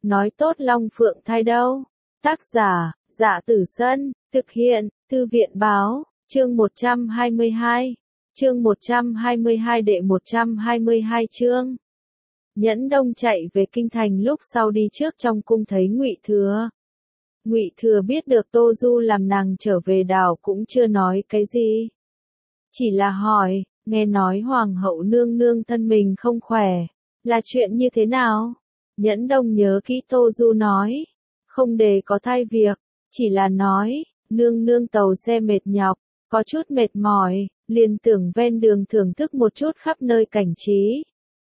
nói tốt Long Phượng thai đâu. Tác giả, Dạ Tử Sân, thực hiện, Thư viện báo, chương 122. Chương 122 đệ 122 chương. Nhẫn Đông chạy về kinh thành lúc sau đi trước trong cung thấy Ngụy Thừa. Ngụy Thừa biết được Tô Du làm nàng trở về đảo cũng chưa nói cái gì. Chỉ là hỏi, nghe nói Hoàng hậu nương nương thân mình không khỏe, là chuyện như thế nào? Nhẫn Đông nhớ kỹ Tô Du nói, không để có thay việc, chỉ là nói, nương nương tàu xe mệt nhọc, có chút mệt mỏi, liền tưởng ven đường thưởng thức một chút khắp nơi cảnh trí.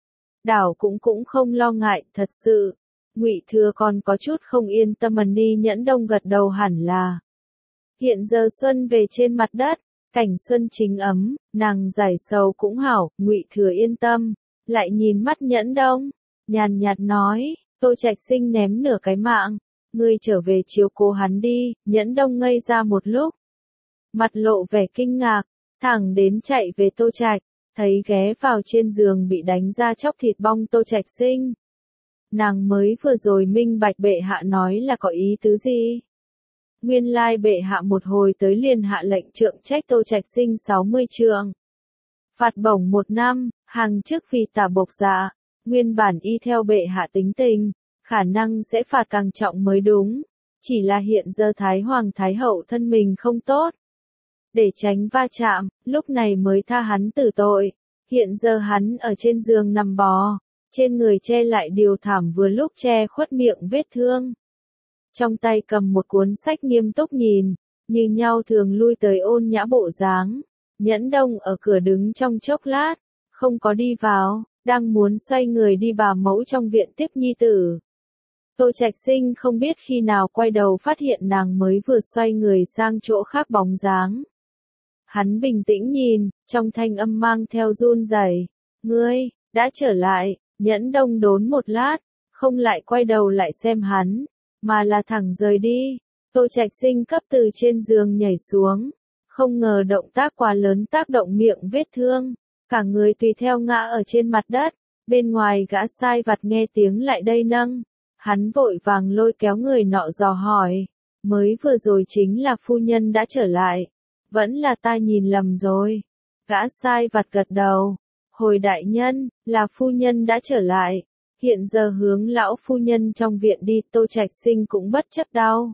Đảo cũng không lo ngại, thật sự. Ngụy Thừa còn có chút không yên tâm đi. Nhẫn Đông gật đầu hẳn là. Hiện giờ xuân về trên mặt đất, cảnh xuân chính ấm, nàng giải sầu cũng hảo, Ngụy Thừa yên tâm, lại nhìn mắt Nhẫn Đông, nhàn nhạt nói, Tô Trạch Sinh ném nửa cái mạng, ngươi trở về chiếu cố hắn đi. Nhẫn Đông ngây ra một lúc, mặt lộ vẻ kinh ngạc, thẳng đến chạy về Tô Trạch, thấy ghé vào trên giường bị đánh ra chóc thịt bong Tô Trạch Sinh. Nàng mới vừa rồi minh bạch bệ hạ nói là có ý tứ gì. Nguyên lai bệ hạ một hồi tới liền hạ lệnh trượng trách Tô Trạch Sinh 60 trượng. Phạt bổng 1 năm, hàng chức vì tả bộc dạ, nguyên bản y theo bệ hạ tính tình, khả năng sẽ phạt càng trọng mới đúng. Chỉ là hiện giờ Thái Hoàng Thái Hậu thân mình không tốt. Để tránh va chạm, lúc này mới tha hắn tử tội. Hiện giờ hắn ở trên giường nằm bò, trên người che lại điều thảm vừa lúc che khuất miệng vết thương. Trong tay cầm một cuốn sách nghiêm túc nhìn, như nhau thường lui tới ôn nhã bộ dáng. Nhẫn Đông ở cửa đứng trong chốc lát, không có đi vào, đang muốn xoay người đi bà mẫu trong viện tiếp nhi tử. Tô Trạch Sinh không biết khi nào quay đầu phát hiện nàng mới vừa xoay người sang chỗ khác bóng dáng. Hắn bình tĩnh nhìn, trong thanh âm mang theo run rẩy. Ngươi, đã trở lại. Nhẫn Đông đốn một lát, không lại quay đầu lại xem hắn, mà là thẳng rời đi. Tô Trạch Sinh cấp từ trên giường nhảy xuống, không ngờ động tác quá lớn tác động miệng vết thương, cả người tùy theo ngã ở trên mặt đất. Bên ngoài gã sai vặt nghe tiếng lại đây nâng, hắn vội vàng lôi kéo người nọ dò hỏi, mới vừa rồi chính là phu nhân đã trở lại, vẫn là ta nhìn lầm rồi. Gã sai vặt gật đầu. Hồi đại nhân, là phu nhân đã trở lại, hiện giờ hướng lão phu nhân trong viện đi. Tô Trạch Sinh cũng bất chấp đau,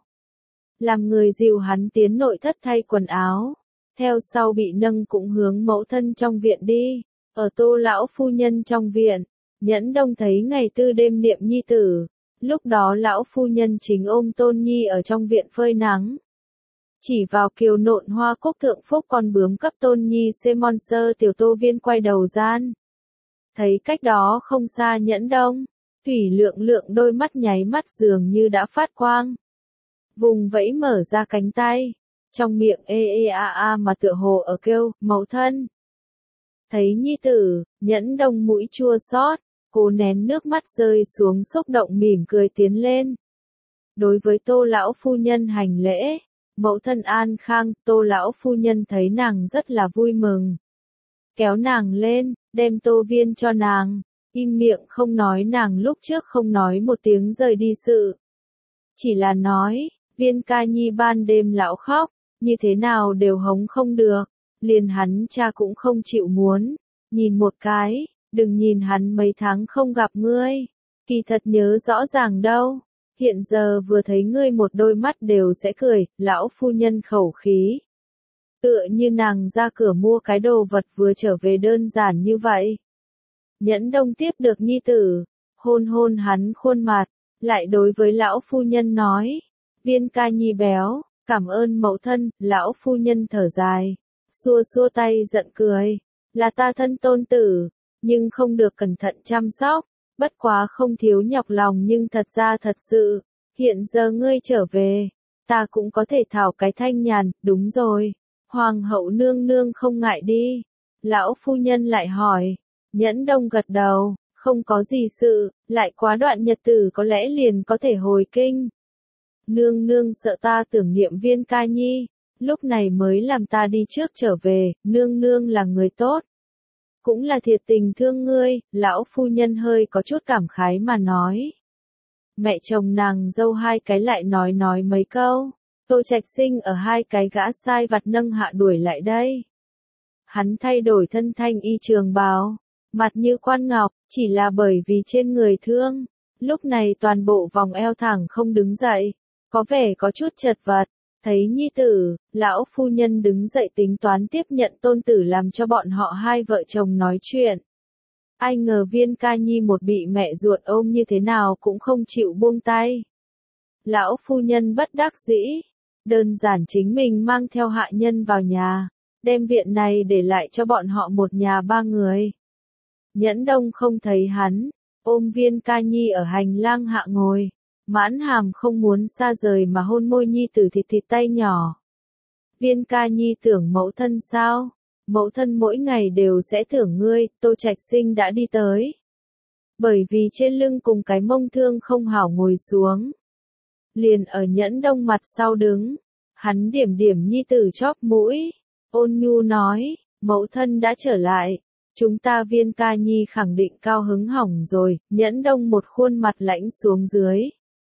làm người dìu hắn tiến nội thất thay quần áo, theo sau bị nâng cũng hướng mẫu thân trong viện đi. Ở Tô lão phu nhân trong viện, Nhẫn Đông thấy ngày tư đêm niệm nhi tử, lúc đó lão phu nhân chính ôm Tôn Nhi ở trong viện phơi nắng. Chỉ vào kiều nộn hoa cúc thượng phúc con bướm cấp Tôn Nhi Semon sơ tiểu Tô Viên quay đầu gian. Thấy cách đó không xa Nhẫn Đông, thủy lượng lượng đôi mắt nháy mắt dường như đã phát quang. Vùng vẫy mở ra cánh tay, trong miệng mà tựa hồ ở kêu, mẫu thân. Thấy nhi tử, Nhẫn Đông mũi chua xót, cố nén nước mắt rơi xuống xúc động mỉm cười tiến lên. Đối với Tô lão phu nhân hành lễ. Mẫu thân an khang. Tô lão phu nhân thấy nàng rất là vui mừng, kéo nàng lên, đem Tô Viên cho nàng, im miệng không nói nàng lúc trước không nói một tiếng rời đi sự. Chỉ là nói, Viên ca nhi ban đêm lão khóc, như thế nào đều hống không được, liền hắn cha cũng không chịu muốn, nhìn một cái, đừng nhìn hắn mấy tháng không gặp ngươi, kỳ thật nhớ rõ ràng đâu. Hiện giờ vừa thấy ngươi một đôi mắt đều sẽ cười. Lão phu nhân khẩu khí, tựa như nàng ra cửa mua cái đồ vật vừa trở về đơn giản như vậy. Nhẫn Đông tiếp được nhi tử, hôn hôn hắn khuôn mặt, lại đối với lão phu nhân nói, Viên ca nhi béo, cảm ơn mẫu thân. Lão phu nhân thở dài, xua xua tay giận cười, là ta thân tôn tử, nhưng không được cẩn thận chăm sóc. Bất quá không thiếu nhọc lòng nhưng thật ra thật sự, hiện giờ ngươi trở về, ta cũng có thể thảo cái thanh nhàn. Đúng rồi, Hoàng hậu nương nương không ngại đi. Lão phu nhân lại hỏi. Nhẫn Đông gật đầu, không có gì sự, lại quá đoạn nhật tử có lẽ liền có thể hồi kinh. Nương nương sợ ta tưởng niệm Viên ca nhi, lúc này mới làm ta đi trước trở về. Nương nương là người tốt, cũng là thiệt tình thương ngươi. Lão phu nhân hơi có chút cảm khái mà nói. mẹ chồng nàng dâu hai cái lại nói mấy câu. Tô Trạch Sinh ở hai cái gã sai vặt nâng hạ đuổi lại đây. Hắn thay đổi thân thanh y trường bào, mặt như quan ngọc, chỉ là bởi vì trên người thương. Lúc này toàn bộ vòng eo thẳng không đứng dậy, có vẻ có chút chật vật. Thấy nhi tử, lão phu nhân đứng dậy tính toán tiếp nhận tôn tử làm cho bọn họ hai vợ chồng nói chuyện. Ai ngờ Viên Ca Nhi một bị mẹ ruột ôm như thế nào cũng không chịu buông tay. Lão phu nhân bất đắc dĩ, đơn giản chính mình mang theo hạ nhân vào nhà, đem viện này để lại cho bọn họ một nhà ba người. Nhẫn Đông không thấy hắn, ôm Viên Ca Nhi ở hành lang hạ ngồi, mãn hàm không muốn xa rời mà hôn môi nhi tử thịt tay nhỏ. Viên Ca Nhi tưởng mẫu thân sao? Mẫu thân mỗi ngày đều sẽ tưởng ngươi, Tô Trạch Sinh đã đi tới. Bởi vì trên lưng cùng cái mông thương không hảo ngồi xuống. Liền ở Nhẫn Đông mặt sau đứng, hắn điểm điểm nhi tử chóp mũi, ôn nhu nói, mẫu thân đã trở lại, chúng ta Viên Ca Nhi khẳng định cao hứng hỏng rồi. Nhẫn Đông một khuôn mặt lãnh xuống dưới.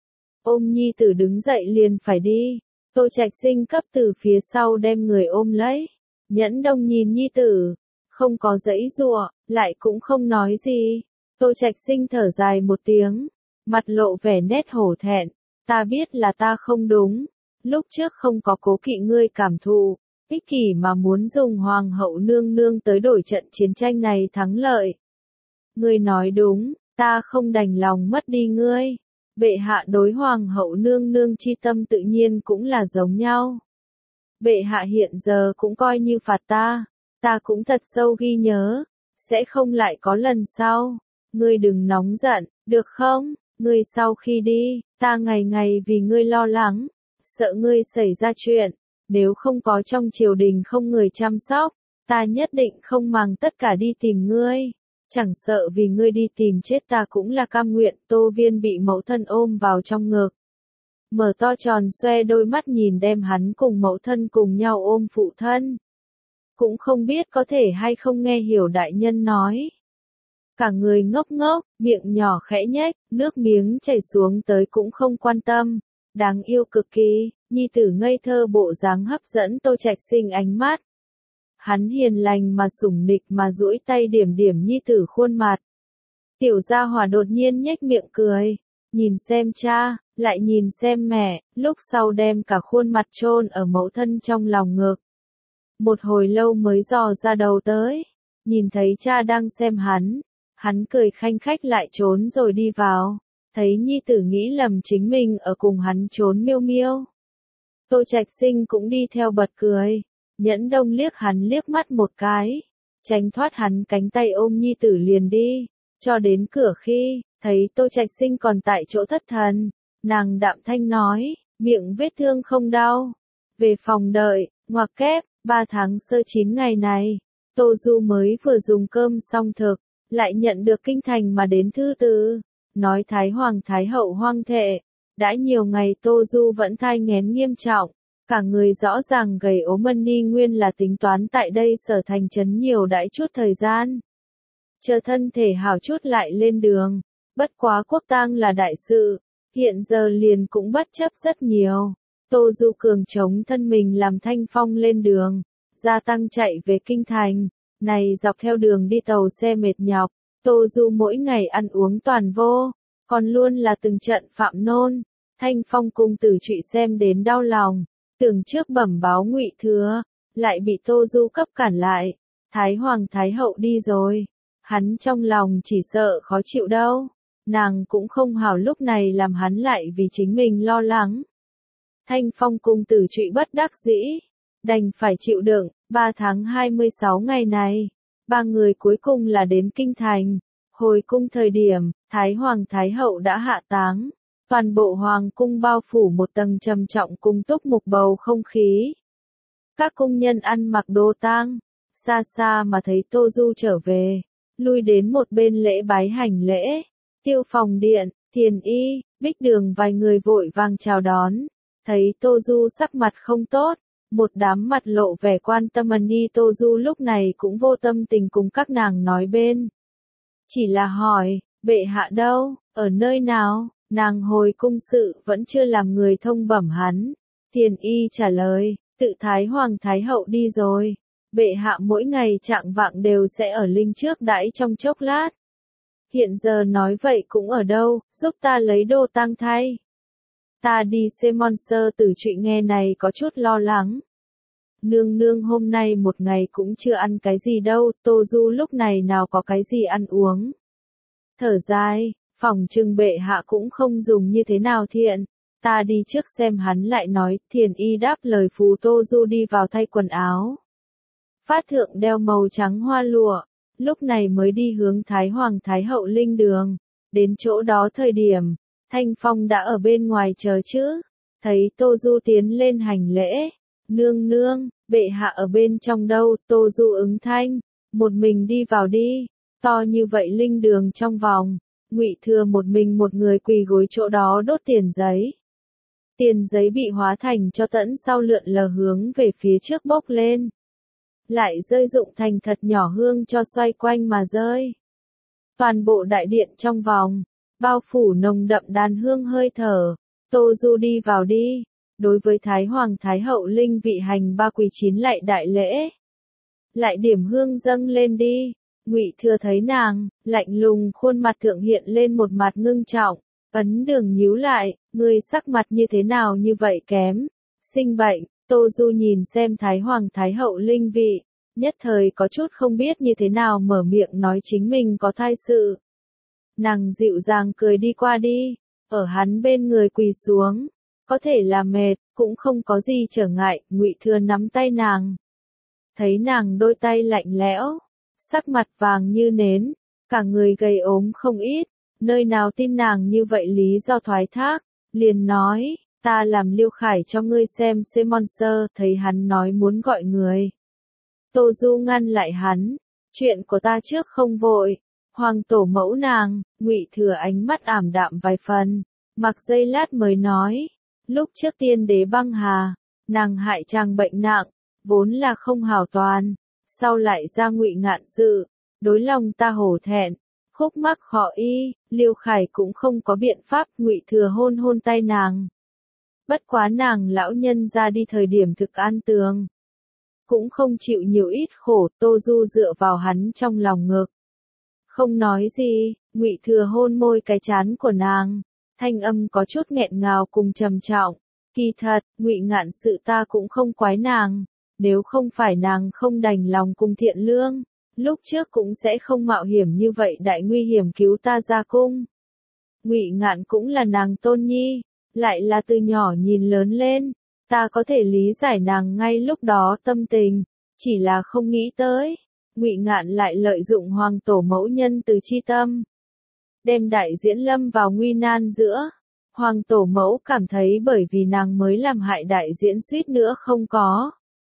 Ôm nhi tử đứng dậy liền phải đi, Tô Trạch Sinh cấp từ phía sau đem người ôm lấy. Nhẫn Đông nhìn nhi tử, không có giãy giụa, lại cũng không nói gì. Tô Trạch Sinh thở dài một tiếng, mặt lộ vẻ nét hổ thẹn, ta biết là ta không đúng, lúc trước không có cố kỵ ngươi cảm thụ, ích kỷ mà muốn dùng hoàng hậu nương nương tới đổi trận chiến tranh này thắng lợi. Ngươi nói đúng, ta không đành lòng mất đi ngươi. Bệ hạ đối hoàng hậu nương nương chi tâm tự nhiên cũng là giống nhau. Bệ hạ hiện giờ cũng coi như phạt ta cũng thật sâu ghi nhớ, sẽ không lại có lần sau. Ngươi đừng nóng giận, được không? Ngươi sau khi đi, ta ngày ngày vì ngươi lo lắng, sợ ngươi xảy ra chuyện, nếu không có trong triều đình không người chăm sóc, ta nhất định không màng tất cả đi tìm ngươi. Chẳng sợ vì ngươi đi tìm chết ta cũng là cam nguyện. Tô Viên bị mẫu thân ôm vào trong ngực, mở to tròn xoe đôi mắt nhìn đem hắn cùng mẫu thân cùng nhau ôm phụ thân. Cũng không biết có thể hay không nghe hiểu đại nhân nói. Cả người ngốc ngốc, miệng nhỏ khẽ nhếch, nước miếng chảy xuống tới cũng không quan tâm. Đáng yêu cực kỳ, nhi tử ngây thơ bộ dáng hấp dẫn Tô Trạch Sinh ánh mắt. Hắn hiền lành mà sủng nịch mà duỗi tay điểm điểm nhi tử khuôn mặt. Tiểu gia hỏa đột nhiên nhếch miệng cười, nhìn xem cha, lại nhìn xem mẹ, lúc sau đem cả khuôn mặt chôn ở mẫu thân trong lòng ngực. Một hồi lâu mới dò ra đầu tới, nhìn thấy cha đang xem hắn cười khanh khách lại trốn rồi đi vào, thấy nhi tử nghĩ lầm chính mình ở cùng hắn trốn miêu miêu. Tô Trạch Sinh cũng đi theo bật cười. Nhẫn Đông liếc hắn liếc mắt một cái, tránh thoát hắn cánh tay ôm nhi tử liền đi, cho đến cửa khi, thấy Tô Trạch Sinh còn tại chỗ thất thần, nàng đạm thanh nói, miệng vết thương không đau, về phòng đợi, ngoặc kép, 3 tháng sơ 9 ngày này, Tô Du mới vừa dùng cơm xong thực, lại nhận được kinh thành mà đến thư từ, nói Thái Hoàng Thái Hậu hoang thệ, đã nhiều ngày Tô Du vẫn thai nghén nghiêm trọng. Cả người rõ ràng gầy ốm Ni nguyên là tính toán tại đây sở thành trấn nhiều đãi chút thời gian. Chờ thân thể hảo chút lại lên đường, bất quá quốc tang là đại sự, hiện giờ liền cũng bất chấp rất nhiều. Tô Du cường chống thân mình làm thanh phong lên đường, gia tăng chạy về kinh thành, này dọc theo đường đi tàu xe mệt nhọc, Tô Du mỗi ngày ăn uống toàn vô, còn luôn là từng trận phạm nôn, thanh phong cung tử trụy xem đến đau lòng. Tưởng trước bẩm báo Ngụy Thừa, lại bị Tô Du cấp cản lại. Thái Hoàng Thái Hậu đi rồi, hắn trong lòng chỉ sợ khó chịu đâu. Nàng cũng không hảo lúc này làm hắn lại vì chính mình lo lắng. Thanh Phong cung tử trụy bất đắc dĩ, đành phải chịu đựng. 3 tháng 26 ngày này, 3 người cuối cùng là đến kinh thành. Hồi cung thời điểm, Thái Hoàng Thái Hậu đã hạ táng. Toàn bộ hoàng cung bao phủ một tầng trầm trọng cung túc mục bầu không khí. Các cung nhân ăn mặc đồ tang, xa xa mà thấy Tô Du trở về, lui đến một bên lễ bái hành lễ. Tiêu Phòng Điện, Thiền Y, Bích Đường vài người vội vàng chào đón, thấy Tô Du sắc mặt không tốt, một đám mặt lộ vẻ quan tâm Ni. Tô Du lúc này cũng vô tâm tình cùng các nàng nói bên. Chỉ là hỏi, bệ hạ đâu, ở nơi nào? Nàng hồi cung sự vẫn chưa làm người thông bẩm hắn. Thiền y trả lời, tự Thái Hoàng Thái Hậu đi rồi. Bệ hạ mỗi ngày trạng vạng đều sẽ ở linh trước đãi trong chốc lát. Hiện giờ nói vậy cũng ở đâu, giúp ta lấy đồ tang thay. Ta đi xem Monster Tử chuyện nghe này có chút lo lắng. Nương nương hôm nay một ngày cũng chưa ăn cái gì đâu, Tô Du lúc này nào có cái gì ăn uống. Thở dài, phòng trừng bệ hạ cũng không dùng như thế nào thiện. Ta đi trước xem hắn lại nói, thiền y đáp lời phù Tô Du đi vào thay quần áo. Phát thượng đeo màu trắng hoa lụa, lúc này mới đi hướng Thái Hoàng Thái Hậu linh đường. Đến chỗ đó thời điểm, Thanh Phong đã ở bên ngoài chờ chứ. Thấy Tô Du tiến lên hành lễ. Nương nương, bệ hạ ở bên trong đâu, Tô Du ứng thanh. Một mình đi vào đi. To như vậy linh đường trong vòng. Ngụy Thừa một mình một người quỳ gối chỗ đó đốt tiền giấy. Tiền giấy bị hóa thành cho tẫn sau lượn lờ hướng về phía trước bốc lên. Lại rơi rụng thành thật nhỏ hương cho xoay quanh mà rơi. Toàn bộ đại điện trong vòng, bao phủ nồng đậm đàn hương hơi thở. Tô Du đi vào đi. Đối với Thái Hoàng Thái Hậu linh vị hành ba quỳ chín lại đại lễ. Lại điểm hương dâng lên đi. Ngụy Thừa thấy nàng, lạnh lùng khuôn mặt thượng hiện lên một mặt ngưng trọng. Ấn Đường nhíu lại, ngươi sắc mặt như thế nào như vậy kém. Sinh bệnh, Tô Du nhìn xem Thái Hoàng Thái Hậu linh vị. Nhất thời có chút không biết như thế nào mở miệng nói chính mình có thai sự. Nàng dịu dàng cười đi qua đi, ở hắn bên người quỳ xuống. Có thể là mệt, cũng không có gì trở ngại, Ngụy Thừa nắm tay nàng. Thấy nàng đôi tay lạnh lẽo, sắc mặt vàng như nến, cả người gầy ốm không ít, nơi nào tin nàng như vậy lý do thoái thác, liền nói, ta làm Liêu Khải cho ngươi xem Monster, thấy hắn nói muốn gọi người. Tô Du ngăn lại hắn, chuyện của ta trước không vội, hoàng tổ mẫu nàng, Ngụy Thừa ánh mắt ảm đạm vài phần, mặc giây lát mới nói, lúc trước tiên đế băng hà, nàng hại chàng bệnh nặng, vốn là không hảo toàn, sau lại ra Ngụy Ngạn sự, đối lòng ta hổ thẹn, khúc mắc khó y, Liêu Khải cũng không có biện pháp, Ngụy Thừa hôn hôn tay nàng. Bất quá nàng lão nhân ra đi thời điểm thực an tường. Cũng không chịu nhiều ít khổ, Tô Du dựa vào hắn trong lòng ngực. Không nói gì, Ngụy Thừa hôn môi cái trán của nàng, thanh âm có chút nghẹn ngào cùng trầm trọng. Kỳ thật, Ngụy Ngạn sự ta cũng không quái nàng, nếu không phải nàng không đành lòng cùng thiện lương, lúc trước cũng sẽ không mạo hiểm như vậy đại nguy hiểm cứu ta ra cung. Ngụy Ngạn cũng là nàng tôn nhi, lại là từ nhỏ nhìn lớn lên. Ta có thể lý giải nàng ngay lúc đó tâm tình, chỉ là không nghĩ tới, Ngụy Ngạn lại lợi dụng hoàng tổ mẫu nhân từ chi tâm, đem đại diễn lâm vào nguy nan giữa. Hoàng tổ mẫu cảm thấy bởi vì nàng mới làm hại đại diễn suýt nữa không có.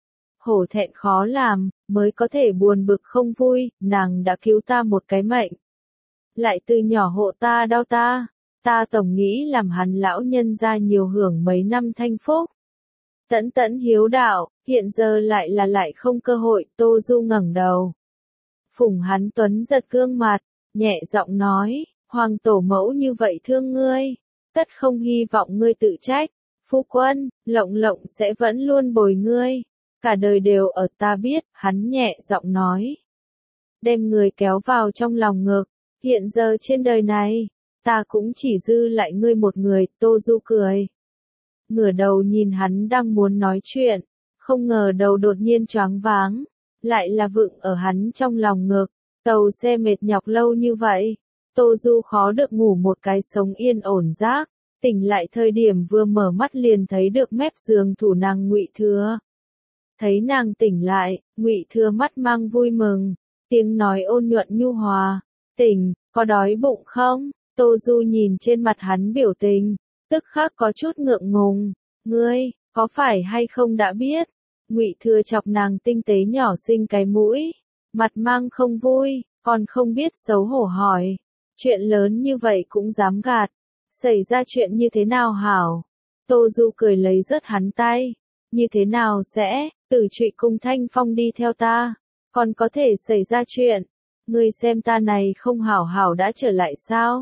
Hổ thẹn khó làm, mới có thể buồn bực không vui, nàng đã cứu ta một cái mệnh. Lại từ nhỏ hộ ta đau ta tổng nghĩ làm hắn lão nhân ra nhiều hưởng mấy năm thanh phúc. Tẫn tẫn hiếu đạo, hiện giờ lại không cơ hội, Tô Du ngẩng đầu. Phùng hắn tuấn giật gương mặt, nhẹ giọng nói, hoàng tổ mẫu như vậy thương ngươi, tất không hy vọng ngươi tự trách, phu quân, lộng lộng sẽ vẫn luôn bồi ngươi, cả đời đều ở ta biết, hắn nhẹ giọng nói. Đem người kéo vào trong lòng ngực, hiện giờ trên đời này, ta cũng chỉ dư lại ngươi một người, Tô Du cười. Ngửa đầu nhìn hắn đang muốn nói chuyện, không ngờ đầu đột nhiên choáng váng, lại là vựng ở hắn trong lòng ngực, tàu xe mệt nhọc lâu như vậy, Tô Du khó được ngủ một cái sống yên ổn giấc, tỉnh lại thời điểm vừa mở mắt liền thấy được mép giường thủ nàng Ngụy Thừa. Thấy nàng tỉnh lại, Ngụy Thừa mắt mang vui mừng, tiếng nói ôn nhuận nhu hòa, tỉnh, có đói bụng không? Tô Du nhìn trên mặt hắn biểu tình, tức khắc có chút ngượng ngùng, ngươi, có phải hay không đã biết? Ngụy Thừa chọc nàng tinh tế nhỏ xinh cái mũi, mặt mang không vui, còn không biết xấu hổ hỏi, chuyện lớn như vậy cũng dám gạt, xảy ra chuyện như thế nào hảo? Tô Du cười lấy rớt hắn tay, như thế nào sẽ, Tử Trụy cùng Thanh Phong đi theo ta, còn có thể xảy ra chuyện, ngươi xem ta này không hảo hảo đã trở lại sao?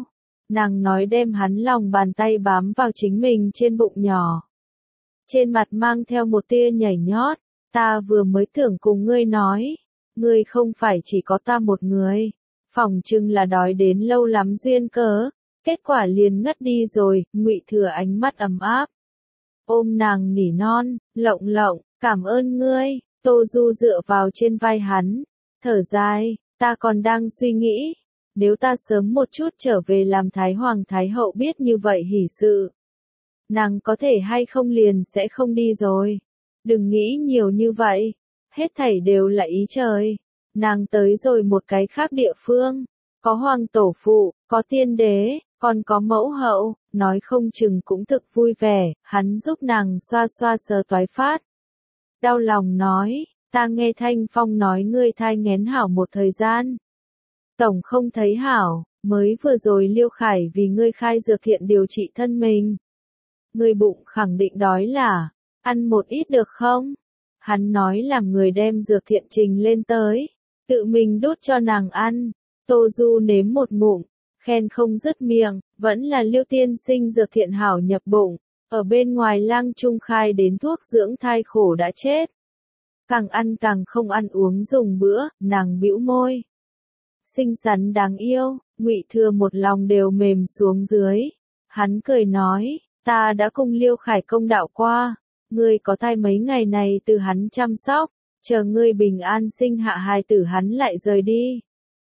Nàng nói đem hắn lòng bàn tay bám vào chính mình trên bụng nhỏ. Trên mặt mang theo một tia nhảy nhót, ta vừa mới tưởng cùng ngươi nói, ngươi không phải chỉ có ta một người, phỏng chừng là đói đến lâu lắm duyên cớ, kết quả liền ngất đi rồi. Ngụy Thừa ánh mắt ấm áp, ôm nàng nỉ non, lộng lộng, cảm ơn ngươi. Tô Du dựa vào trên vai hắn, thở dài, ta còn đang suy nghĩ, nếu ta sớm một chút trở về làm Thái Hoàng Thái Hậu biết như vậy hỉ sự, nàng có thể hay không liền sẽ không đi rồi. Đừng nghĩ nhiều như vậy, hết thảy đều là ý trời. Nàng tới rồi một cái khác địa phương, có hoàng tổ phụ, có tiên đế, còn có mẫu hậu, nói không chừng cũng thực vui vẻ. Hắn giúp nàng xoa xoa sờ toái phát. Đau lòng nói, ta nghe Thanh Phong nói ngươi thai nghén hảo một thời gian. Tổng không thấy hảo, mới vừa rồi Liêu Khải vì ngươi khai dược thiện điều trị thân mình. Ngươi bụng khẳng định đói là, ăn một ít được không? Hắn nói làm người đem dược thiện trình lên tới, tự mình đút cho nàng ăn. Tô Du nếm một ngụm, khen không dứt miệng, vẫn là Liêu tiên sinh dược thiện hảo nhập bụng, ở bên ngoài lang trung khai đến thuốc dưỡng thai khổ đã chết. Càng ăn càng không ăn uống dùng bữa, nàng bĩu môi. Xinh xắn đáng yêu, Ngụy Thừa một lòng đều mềm xuống dưới. Hắn cười nói, ta đã cùng Liêu Khải công đạo qua, ngươi có thai mấy ngày này từ hắn chăm sóc, chờ ngươi bình an sinh hạ hài tử hắn lại rời đi.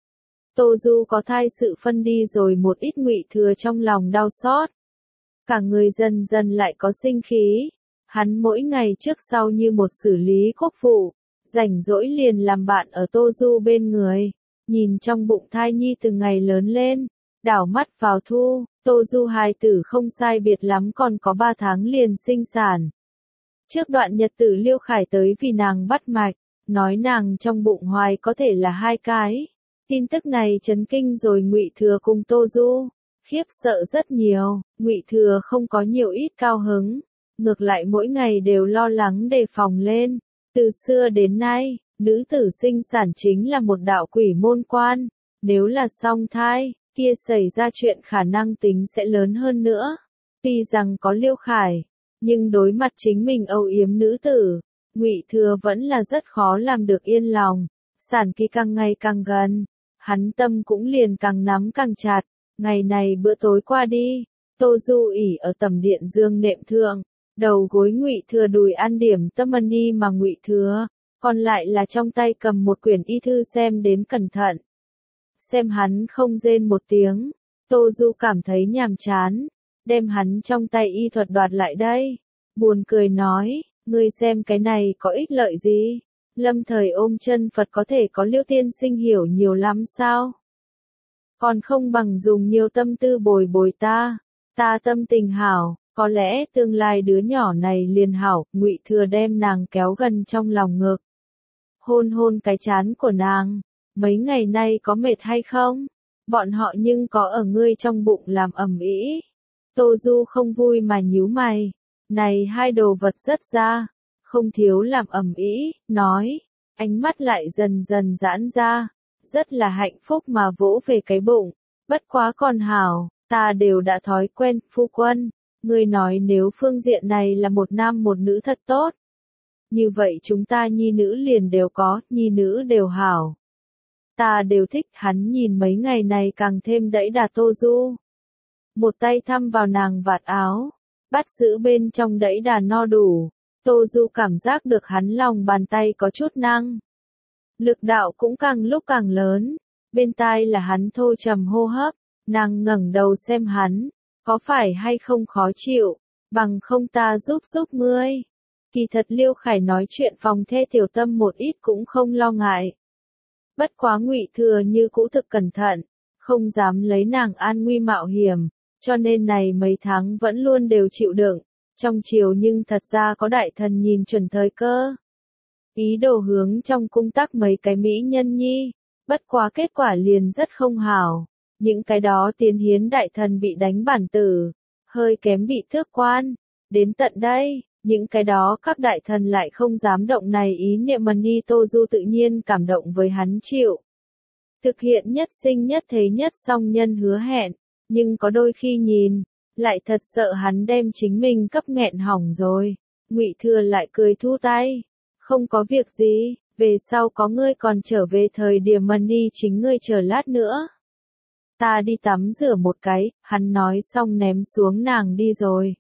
Tô Du có thai sự phân đi rồi một ít. Ngụy Thừa trong lòng đau xót, cả người dần dần lại có sinh khí. Hắn mỗi ngày trước sau như một xử lý quốc vụ, rảnh rỗi liền làm bạn ở Tô Du bên người, nhìn trong bụng thai nhi từng ngày lớn lên, đảo mắt vào thu, Tô Du hài tử không sai biệt lắm còn có 3 tháng liền sinh sản. Trước đoạn nhật tử Liêu Khải tới vì nàng bắt mạch, nói nàng trong bụng hoài có thể là 2 cái. Tin tức này chấn kinh rồi Ngụy Thừa cùng Tô Du, khiếp sợ rất nhiều. Ngụy Thừa không có nhiều ít cao hứng, ngược lại mỗi ngày đều lo lắng đề phòng lên. Từ xưa đến nay, nữ tử sinh sản chính là một đạo quỷ môn quan, nếu là song thai, kia xảy ra chuyện khả năng tính sẽ lớn hơn nữa. Tuy rằng có Liêu Khải, nhưng đối mặt chính mình âu yếm nữ tử, Ngụy Thừa vẫn là rất khó làm được yên lòng. Sản kỳ càng ngày càng gần, hắn tâm cũng liền càng nắm càng chặt. Ngày này bữa tối qua đi, Tô Du ỉ ở tầm điện dương nệm thượng, đầu gối Ngụy Thừa đùi ăn điểm tâm mani mà Ngụy Thừa, còn lại là trong tay cầm một quyển y thư xem đến cẩn thận. Xem hắn không rên một tiếng, Tô Du cảm thấy nhàm chán, đem hắn trong tay y thuật đoạt lại đây, buồn cười nói, ngươi xem cái này có ích lợi gì? Lâm thời ôm chân Phật có thể có Liêu tiên sinh hiểu nhiều lắm sao? Còn không bằng dùng nhiều tâm tư bồi bồi ta tâm tình hảo, có lẽ tương lai đứa nhỏ này liền hảo. Ngụy Thừa đem nàng kéo gần trong lòng ngực, hôn hôn cái trán của nàng, mấy ngày nay có mệt hay không? Bọn họ nhưng có ở ngươi trong bụng làm ầm ĩ. Tô Du không vui mà nhíu mày, này hai đồ vật rất ra, không thiếu làm ầm ĩ, nói, ánh mắt lại dần dần giãn ra, rất là hạnh phúc mà vỗ về cái bụng, bất quá còn hảo, ta đều đã thói quen. Phu quân, ngươi nói nếu phương diện này là một nam một nữ thật tốt. Như vậy chúng ta nhi nữ liền đều có, nhi nữ đều hảo. Ta đều thích. Hắn nhìn mấy ngày này càng thêm đẫy đà Tô Du. Một tay thăm vào nàng vạt áo, bắt giữ bên trong đẫy đà no đủ. Tô Du cảm giác được hắn lòng bàn tay có chút năng. Lực đạo cũng càng lúc càng lớn. Bên tai là hắn thô trầm hô hấp. Nàng ngẩng đầu xem hắn, có phải hay không khó chịu, bằng không ta giúp ngươi. Kỳ thật Liêu Khải nói chuyện phòng thê tiểu tâm một ít cũng không lo ngại. Bất quá Ngụy Thừa như cũ thực cẩn thận, không dám lấy nàng an nguy mạo hiểm, cho nên này mấy tháng vẫn luôn đều chịu đựng. Trong chiều nhưng thật ra có đại thần nhìn chuẩn thời cơ, ý đồ hướng trong cung tắc mấy cái mỹ nhân nhi, bất quá kết quả liền rất không hảo. Những cái đó tiến hiến đại thần bị đánh bản tử, hơi kém bị thước quan. Đến tận đây, những cái đó các đại thần lại không dám động này ý niệm mani. Tô Du tự nhiên cảm động với hắn chịu thực hiện nhất sinh nhất thế nhất song nhân hứa hẹn, nhưng có đôi khi nhìn, lại thật sợ hắn đem chính mình cấp nghẹn hỏng rồi. Ngụy Thừa lại cười thu tay, không có việc gì, về sau có ngươi còn trở về thời điểm mần đi chính ngươi chờ lát nữa. Ta đi tắm rửa một cái, hắn nói xong ném xuống nàng đi rồi.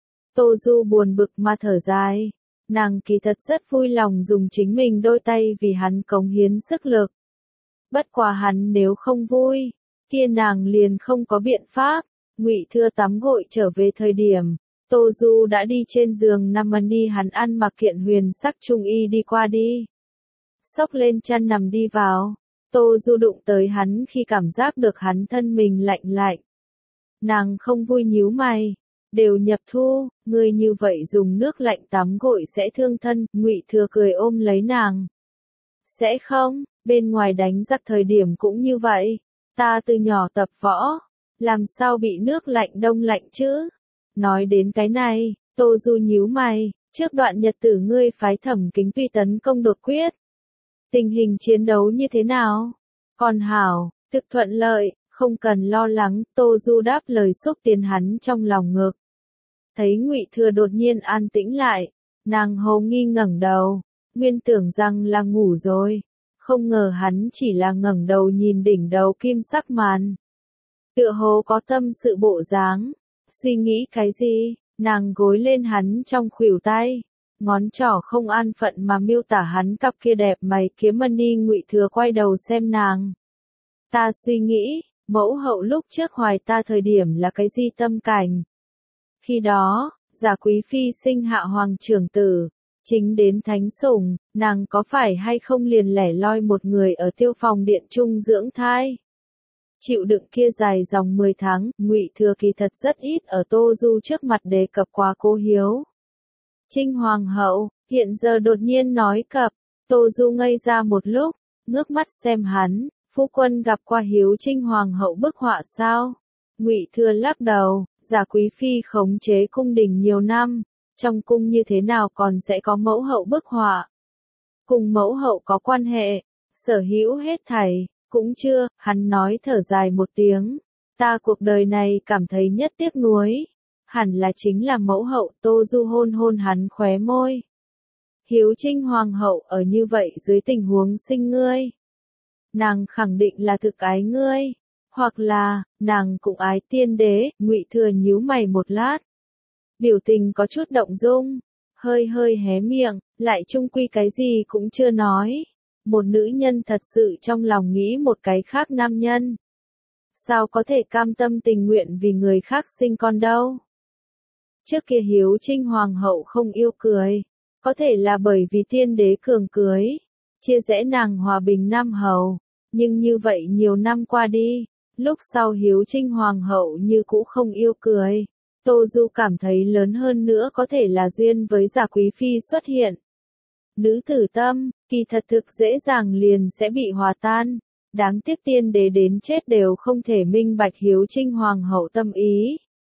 Tô Du buồn bực mà thở dài, nàng kỳ thật rất vui lòng dùng chính mình đôi tay vì hắn cống hiến sức lực. Bất quá hắn nếu không vui, kia nàng liền không có biện pháp. Ngụy Thừa tắm gội trở về thời điểm, Tô Du đã đi trên giường nằm mần đi, hắn ăn mặc kiện huyền sắc trung y đi qua đi. Xốc lên chăn nằm đi vào, Tô Du đụng tới hắn khi cảm giác được hắn thân mình lạnh lạnh. Nàng không vui nhíu mày, đều nhập thu, ngươi như vậy dùng nước lạnh tắm gội sẽ thương thân. Ngụy Thừa cười ôm lấy nàng. Sẽ không, bên ngoài đánh giặc thời điểm cũng như vậy, ta từ nhỏ tập võ, làm sao bị nước lạnh đông lạnh chứ? Nói đến cái này, Tô Du nhíu mày, trước đoạn nhật tử ngươi phái Thẩm Kính Tuy tấn công đột quyết. Tình hình chiến đấu như thế nào? Còn hảo, thực thuận lợi, không cần lo lắng. Tô Du đáp lời xúc tiến hắn trong lòng ngực. Thấy Ngụy Thừa đột nhiên an tĩnh lại, nàng hồ nghi ngẩng đầu, nguyên tưởng rằng là ngủ rồi, không ngờ hắn chỉ là ngẩng đầu nhìn đỉnh đầu kim sắc màn. Tựa hồ có tâm sự bộ dáng, suy nghĩ cái gì, nàng gối lên hắn trong khuỷu tay, ngón trỏ không an phận mà miêu tả hắn cặp kia đẹp mày kiếm mân ni. Ngụy Thừa quay đầu xem nàng. Ta suy nghĩ, mẫu hậu lúc trước hoài ta thời điểm là cái gì tâm cảnh? Khi đó, Giả Quý Phi sinh hạ hoàng trưởng tử, chính đến thánh sủng, nàng có phải hay không liền lẻ loi một người ở Tiêu Phòng điện trung dưỡng thai? Chịu đựng kia dài dòng 10 tháng, Ngụy Thừa kỳ thật rất ít ở Tô Du trước mặt đề cập qua Cố Hiếu. Trinh Hoàng hậu, hiện giờ đột nhiên nói cập, Tô Du ngây ra một lúc, ngước mắt xem hắn, phu quân gặp qua Hiếu Trinh Hoàng hậu bức họa sao? Ngụy Thừa lắc đầu, Giả Quý Phi khống chế cung đình nhiều năm, trong cung như thế nào còn sẽ có mẫu hậu bức họa? Cùng mẫu hậu có quan hệ, sở hữu hết thảy, cũng chưa. Hắn nói thở dài một tiếng, ta cuộc đời này cảm thấy nhất tiếc nuối, hẳn là chính là mẫu hậu. Tô Du hôn hôn hắn khóe môi. Hiếu Trinh Hoàng hậu ở như vậy dưới tình huống sinh ngươi, nàng khẳng định là thực ái ngươi, hoặc là, nàng cũng ái tiên đế. Ngụy Thừa nhíu mày một lát, biểu tình có chút động dung, hơi hơi hé miệng, lại chung quy cái gì cũng chưa nói. Một nữ nhân thật sự trong lòng nghĩ một cái khác nam nhân, sao có thể cam tâm tình nguyện vì người khác sinh con đâu? Trước kia Hiếu Trinh Hoàng hậu không yêu cười, có thể là bởi vì tiên đế cường cưới, chia rẽ nàng hòa bình Nam hầu, nhưng như vậy nhiều năm qua đi, lúc sau Hiếu Trinh Hoàng hậu như cũ không yêu cười. Tô Du cảm thấy lớn hơn nữa có thể là duyên với Giả Quý Phi xuất hiện. Nữ tử tâm, kỳ thật thực dễ dàng liền sẽ bị hòa tan. Đáng tiếc tiên đế đến chết đều không thể minh bạch Hiếu Trinh Hoàng hậu tâm ý.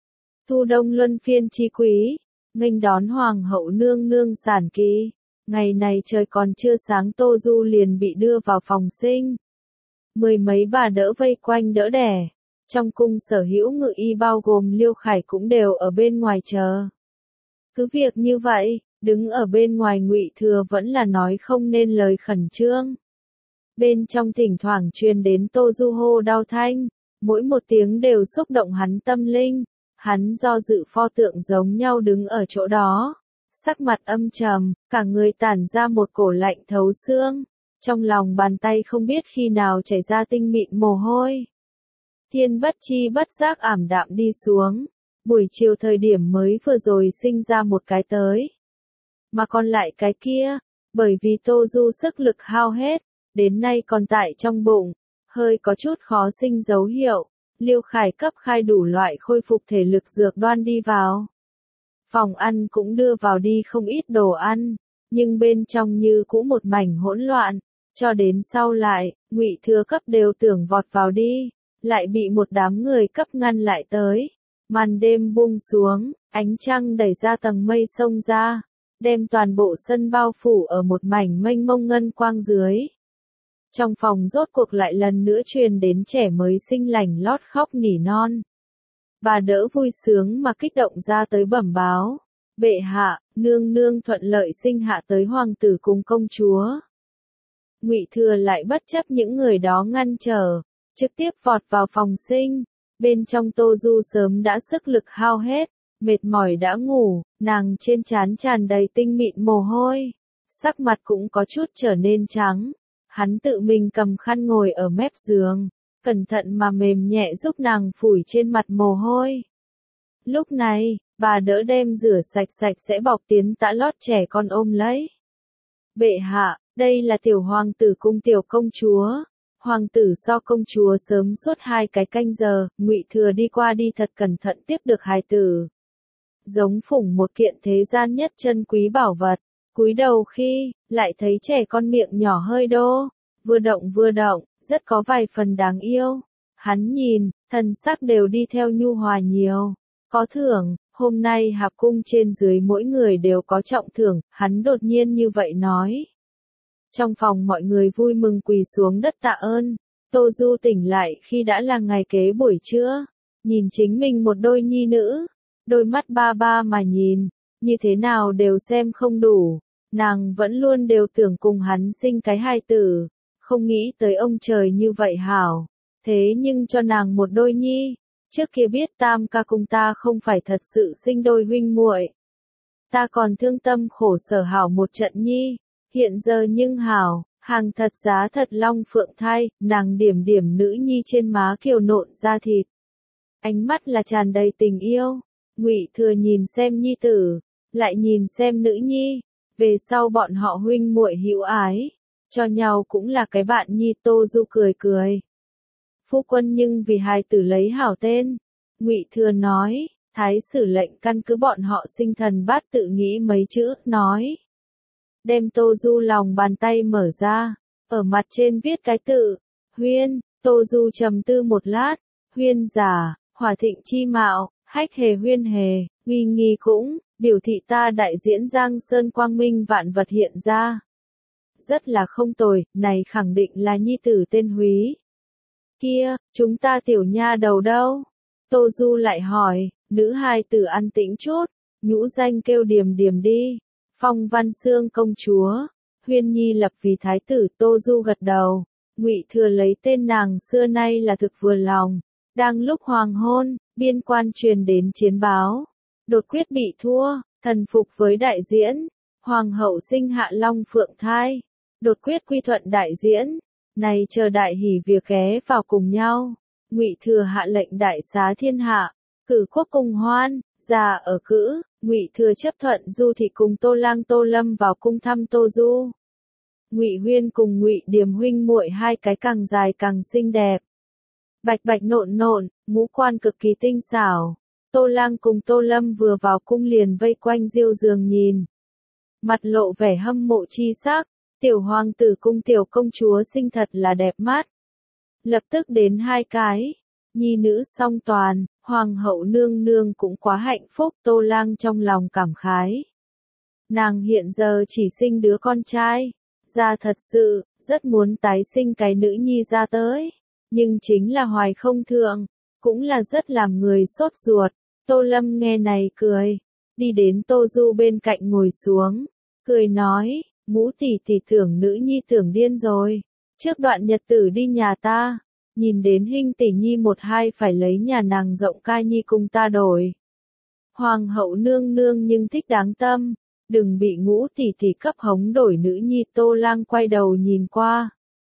Thu đông luân phiên chi quý, nghênh đón Hoàng hậu nương nương sản kỳ. Ngày này trời còn chưa sáng, Tô Du liền bị đưa vào phòng sinh. Mười mấy bà đỡ vây quanh đỡ đẻ. Trong cung sở hữu ngự y bao gồm Liêu Khải cũng đều ở bên ngoài chờ. Cứ việc như vậy, đứng ở bên ngoài Ngụy Thừa vẫn là nói không nên lời khẩn trương. Bên trong thỉnh thoảng truyền đến Tô Du hô đau thanh, mỗi một tiếng đều xúc động hắn tâm linh. Hắn do dự pho tượng giống nhau đứng ở chỗ đó, sắc mặt âm trầm, cả người tản ra một cổ lạnh thấu xương, trong lòng bàn tay không biết khi nào chảy ra tinh mịn mồ hôi. Thiên bất chi bất giác ảm đạm đi xuống, buổi chiều thời điểm mới vừa rồi sinh ra một cái tới. Mà còn lại cái kia, bởi vì Tô Du sức lực hao hết, đến nay còn tại trong bụng, hơi có chút khó sinh dấu hiệu. Liêu Khải cấp khai đủ loại khôi phục thể lực dược đoan đi vào. Phòng ăn cũng đưa vào đi không ít đồ ăn, nhưng bên trong như cũ một mảnh hỗn loạn, cho đến sau lại, Ngụy Thừa cấp đều tưởng vọt vào đi, lại bị một đám người cấp ngăn lại tới. Màn đêm buông xuống, ánh trăng đẩy ra tầng mây xông ra, đem toàn bộ sân bao phủ ở một mảnh mênh mông ngân quang dưới. Trong phòng rốt cuộc lại lần nữa truyền đến trẻ mới sinh lành lót khóc nỉ non. Bà đỡ vui sướng mà kích động ra tới bẩm báo. Bệ hạ, nương nương thuận lợi sinh hạ tới hoàng tử cùng công chúa. Ngụy Thừa lại bất chấp những người đó ngăn trở, trực tiếp vọt vào phòng sinh. Bên trong Tô Du sớm đã sức lực hao hết, mệt mỏi đã ngủ, nàng trên trán tràn đầy tinh mịn mồ hôi, sắc mặt cũng có chút trở nên trắng. Hắn tự mình cầm khăn ngồi ở mép giường, cẩn thận mà mềm nhẹ giúp nàng phủi trên mặt mồ hôi. Lúc này, bà đỡ đem rửa sạch sạch sẽ bọc tiến tã lót trẻ con ôm lấy. Bệ hạ, đây là tiểu hoàng tử cùng tiểu công chúa. Hoàng tử so công chúa sớm suốt 2 cái canh giờ, Ngụy Thừa đi qua đi thật cẩn thận tiếp được hài tử. Giống phủng một kiện thế gian nhất chân quý bảo vật, cúi đầu khi, lại thấy trẻ con miệng nhỏ hơi đô, vừa động, rất có vài phần đáng yêu. Hắn nhìn, thần sắc đều đi theo nhu hòa nhiều. Có thưởng, hôm nay Hạp cung trên dưới mỗi người đều có trọng thưởng, hắn đột nhiên như vậy nói. Trong phòng mọi người vui mừng quỳ xuống đất tạ ơn. Tô Du tỉnh lại khi đã là ngày kế buổi trưa, nhìn chính mình một đôi nhi nữ, đôi mắt ba ba mà nhìn, như thế nào đều xem không đủ, nàng vẫn luôn đều tưởng cùng hắn sinh cái hài tử, không nghĩ tới ông trời như vậy hảo, thế nhưng cho nàng một đôi nhi, trước kia biết Tam ca cùng ta không phải thật sự sinh đôi huynh muội, ta còn thương tâm khổ sở hảo một trận nhi. Hiện giờ nhưng hảo, hàng thật giá thật long phượng thai, nàng điểm điểm nữ nhi trên má kiều nộn da thịt. Ánh mắt là tràn đầy tình yêu. Ngụy Thừa nhìn xem nhi tử, lại nhìn xem nữ nhi, về sau bọn họ huynh muội hữu ái, cho nhau cũng là cái bạn nhi. Tô Du cười cười. Phu quân nhưng vì hài tử lấy hảo tên. Ngụy Thừa nói, thái sử lệnh căn cứ bọn họ sinh thần bát tự nghĩ mấy chữ, nói. Đem Tô Du lòng bàn tay mở ra, ở mặt trên viết cái tự, Huyên. Tô Du trầm tư một lát, Huyên giả, hỏa thịnh chi mạo, hách hề huyên hề, uy nghi cũng, biểu thị ta đại diễn Giang Sơn quang minh vạn vật hiện ra. Rất là không tồi, này khẳng định là nhi tử tên Húy. Kia, chúng ta tiểu nha đầu đâu? Tô Du lại hỏi, nữ hài tử an tĩnh chút, nhũ danh kêu Điềm Điềm đi. Phong Văn Xương công chúa, Huyên Nhi lập vì thái tử. Tô Du gật đầu. Ngụy Thừa lấy tên nàng xưa nay là thực vừa lòng. Đang lúc hoàng hôn, biên quan truyền đến chiến báo. Đột quyết bị thua, thần phục với đại diễn. Hoàng hậu sinh hạ long phượng thai. Đột quyết quy thuận đại diễn. Này chờ đại hỉ việc ghé vào cùng nhau. Ngụy Thừa hạ lệnh đại xá thiên hạ, cử quốc cùng hoan, già ở cữ. Ngụy Thừa chấp thuận Du Thị cùng Tô Lang Tô Lâm vào cung thăm Tô Du. Ngụy Huyên cùng Ngụy Điềm huynh muội 2 cái càng dài càng xinh đẹp. Bạch bạch nộn nộn, ngũ quan cực kỳ tinh xảo. Tô Lang cùng Tô Lâm vừa vào cung liền vây quanh diêu giường nhìn. Mặt lộ vẻ hâm mộ chi sắc, tiểu hoàng tử cung tiểu công chúa xinh thật là đẹp mắt. Lập tức đến 2 cái, nhi nữ song toàn. Hoàng hậu nương nương cũng quá hạnh phúc. Tô Lang trong lòng cảm khái. Nàng hiện giờ chỉ sinh đứa con trai, ra thật sự, rất muốn tái sinh cái nữ nhi ra tới. Nhưng chính là hoài không thượng, cũng là rất làm người sốt ruột. Tô Lâm nghe này cười, đi đến Tô Du bên cạnh ngồi xuống, cười nói, ngũ tỷ tỷ tưởng nữ nhi tưởng điên rồi. Trước đoạn nhật tử đi nhà ta. Nhìn đến Hinh tỷ nhi 1-2 phải lấy nhà nàng rộng ca nhi cùng ta đổi. Hoàng hậu nương nương nhưng thích đáng tâm, đừng bị ngũ tỷ tỷ cấp hống đổi nữ nhi. Tô Lang quay đầu nhìn qua.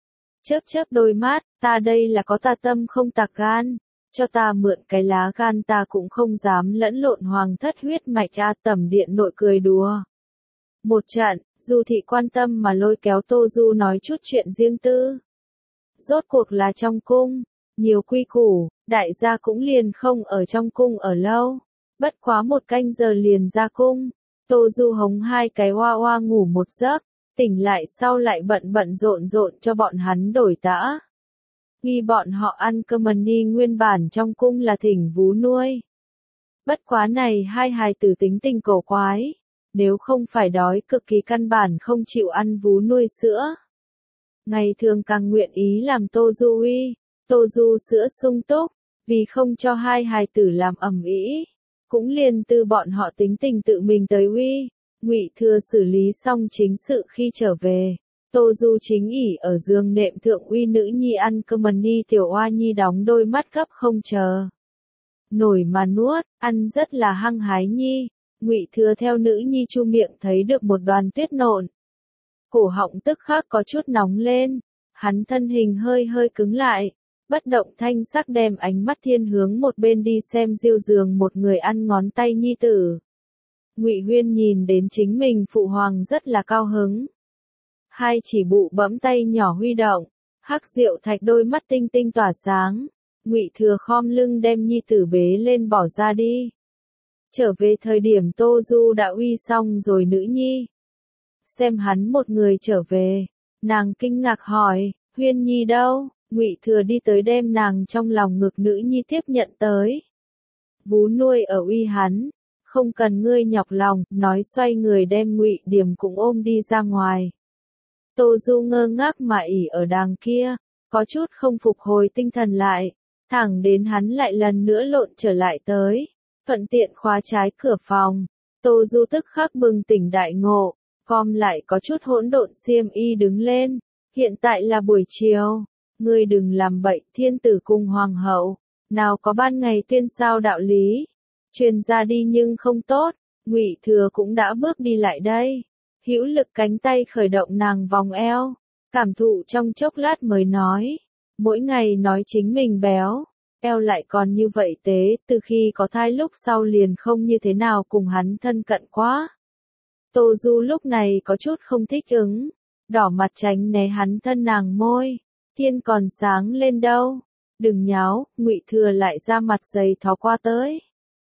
Chớp đôi mắt, ta đây là có ta tâm không tạc gan, cho ta mượn cái lá gan ta cũng không dám lẫn lộn hoàng thất huyết mạch. Tẩm điện nội cười đùa. Một trận, Du Thị quan tâm mà lôi kéo Tô Du nói chút chuyện riêng tư. Rốt cuộc là trong cung, nhiều quy củ, đại gia cũng liền không ở trong cung ở lâu. Bất quá 1 canh giờ liền ra cung. Tô Du hống 2 cái hoa hoa ngủ một giấc, tỉnh lại sau lại bận rộn cho bọn hắn đổi tã. Vì bọn họ ăn cơm ni nguyên bản trong cung là thỉnh vú nuôi. Bất quá này 2 hài tử tính tình cổ quái, nếu không phải đói cực kỳ căn bản không chịu ăn vú nuôi sữa. Ngày thường càng nguyện ý làm Tô Du uy. Tô Du sữa sung túc, vì không cho hai hài tử làm ầm ĩ, cũng liền từ bọn họ tính tình tự mình tới uy. Ngụy Thừa xử lý xong chính sự khi trở về, Tô Du chính ỉ ở giường nệm thượng uy nữ nhi ăn cơm ni, tiểu oa nhi đóng đôi mắt gấp không chờ nổi mà nuốt, ăn rất là hăng hái nhi. Ngụy Thừa theo nữ nhi chu miệng thấy được một đoàn tuyết nộn, cổ họng tức khắc có chút nóng lên, hắn thân hình hơi hơi cứng lại, bất động thanh sắc đem ánh mắt thiên hướng một bên đi xem diêu giường một người ăn ngón tay nhi tử. Ngụy Huyên nhìn đến chính mình phụ hoàng rất là cao hứng. Hai chỉ bụ bẫm tay nhỏ huy động, hắc diệu thạch đôi mắt tinh tinh tỏa sáng. Ngụy Thừa khom lưng đem nhi tử bế lên bỏ ra đi. Trở về thời điểm Tô Du đã uy xong rồi nữ nhi. Xem hắn một người trở về, nàng kinh ngạc hỏi, Huyên nhi đâu? Ngụy Thừa đi tới đem nàng trong lòng ngực nữ nhi tiếp nhận tới. Vú nuôi ở uy hắn, không cần ngươi nhọc lòng, nói xoay người đem Ngụy Điểm cũng ôm đi ra ngoài. Tô Du ngơ ngác mà ỉ ở đàng kia, có chút không phục hồi tinh thần lại, thẳng đến hắn lại lần nữa lộn trở lại tới, thuận tiện khóa trái cửa phòng. Tô Du tức khắc bừng tỉnh đại ngộ, gom lại có chút hỗn độn xiêm y đứng lên, hiện tại là buổi chiều, ngươi đừng làm bậy, thiên tử cùng hoàng hậu, nào có ban ngày tuyên sao đạo lý, truyền ra đi nhưng không tốt. Ngụy Thừa cũng đã bước đi lại đây, hữu lực cánh tay khởi động nàng vòng eo, cảm thụ trong chốc lát mới nói, mỗi ngày nói chính mình béo, eo lại còn như vậy tế, từ khi có thai lúc sau liền không như thế nào cùng hắn thân cận quá. Tô Du lúc này có chút không thích ứng, đỏ mặt tránh né hắn thân nàng môi, thiên còn sáng lên đâu, đừng nháo. Ngụy Thừa lại ra mặt dày thò qua tới,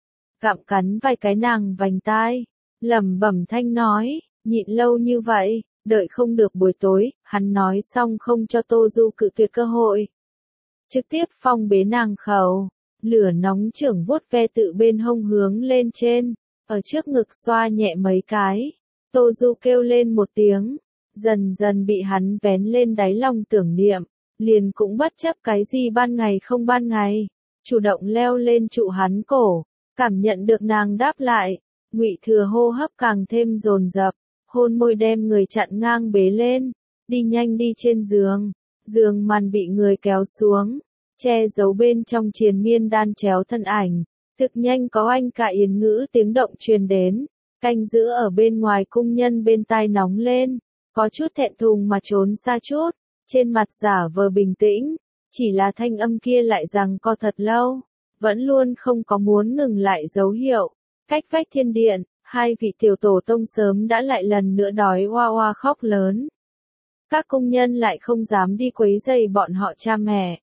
gặm cắn vài cái nàng vành tai, lẩm bẩm thanh nói, nhịn lâu như vậy, đợi không được buổi tối. Hắn nói xong không cho Tô Du cự tuyệt cơ hội, trực tiếp phong bế nàng khẩu, lửa nóng chưởng vuốt ve tự bên hông hướng lên trên, ở trước ngực xoa nhẹ mấy cái. Tô Du kêu lên một tiếng, dần dần bị hắn vén lên đáy lòng tưởng niệm, liền cũng bất chấp cái gì ban ngày không ban ngày, chủ động leo lên trụ hắn cổ, cảm nhận được nàng đáp lại. Ngụy Thừa hô hấp càng thêm dồn dập, hôn môi đem người chặn ngang bế lên, đi nhanh đi trên giường, giường màn bị người kéo xuống, che giấu bên trong triền miên đan chéo thân ảnh, thực nhanh có anh cả yến ngữ tiếng động truyền đến, canh giữ ở bên ngoài cung nhân bên tai nóng lên, có chút thẹn thùng mà trốn xa chút, trên mặt giả vờ bình tĩnh, chỉ là thanh âm kia lại rằng co thật lâu, vẫn luôn không có muốn ngừng lại dấu hiệu. Cách vách thiên điện, hai vị tiểu tổ tông sớm đã lại lần nữa đói oa oa khóc lớn. Các công nhân lại không dám đi quấy rầy bọn họ cha mẹ.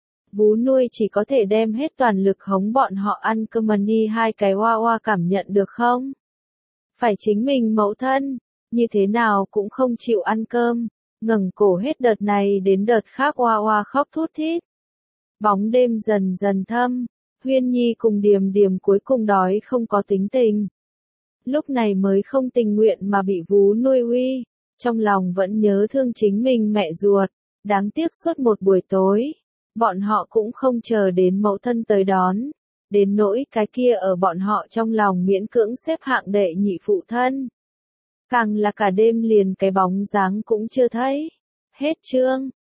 Vú nuôi chỉ có thể đem hết toàn lực hống bọn họ ăn cơm ni, hai cái oa oa cảm nhận được không? Phải chính mình mẫu thân, như thế nào cũng không chịu ăn cơm, ngẩng cổ hết đợt này đến đợt khác oa oa khóc thút thít. Bóng đêm dần dần thâm, Huyên Nhi cùng Điềm Điềm cuối cùng đói không có tính tình. Lúc này mới không tình nguyện mà bị vú nuôi uy, trong lòng vẫn nhớ thương chính mình mẹ ruột, đáng tiếc suốt một buổi tối, bọn họ cũng không chờ đến mẫu thân tới đón, đến nỗi cái kia ở bọn họ trong lòng miễn cưỡng xếp hạng đệ nhị phụ thân. Càng là cả đêm liền cái bóng dáng cũng chưa thấy. Hết chương.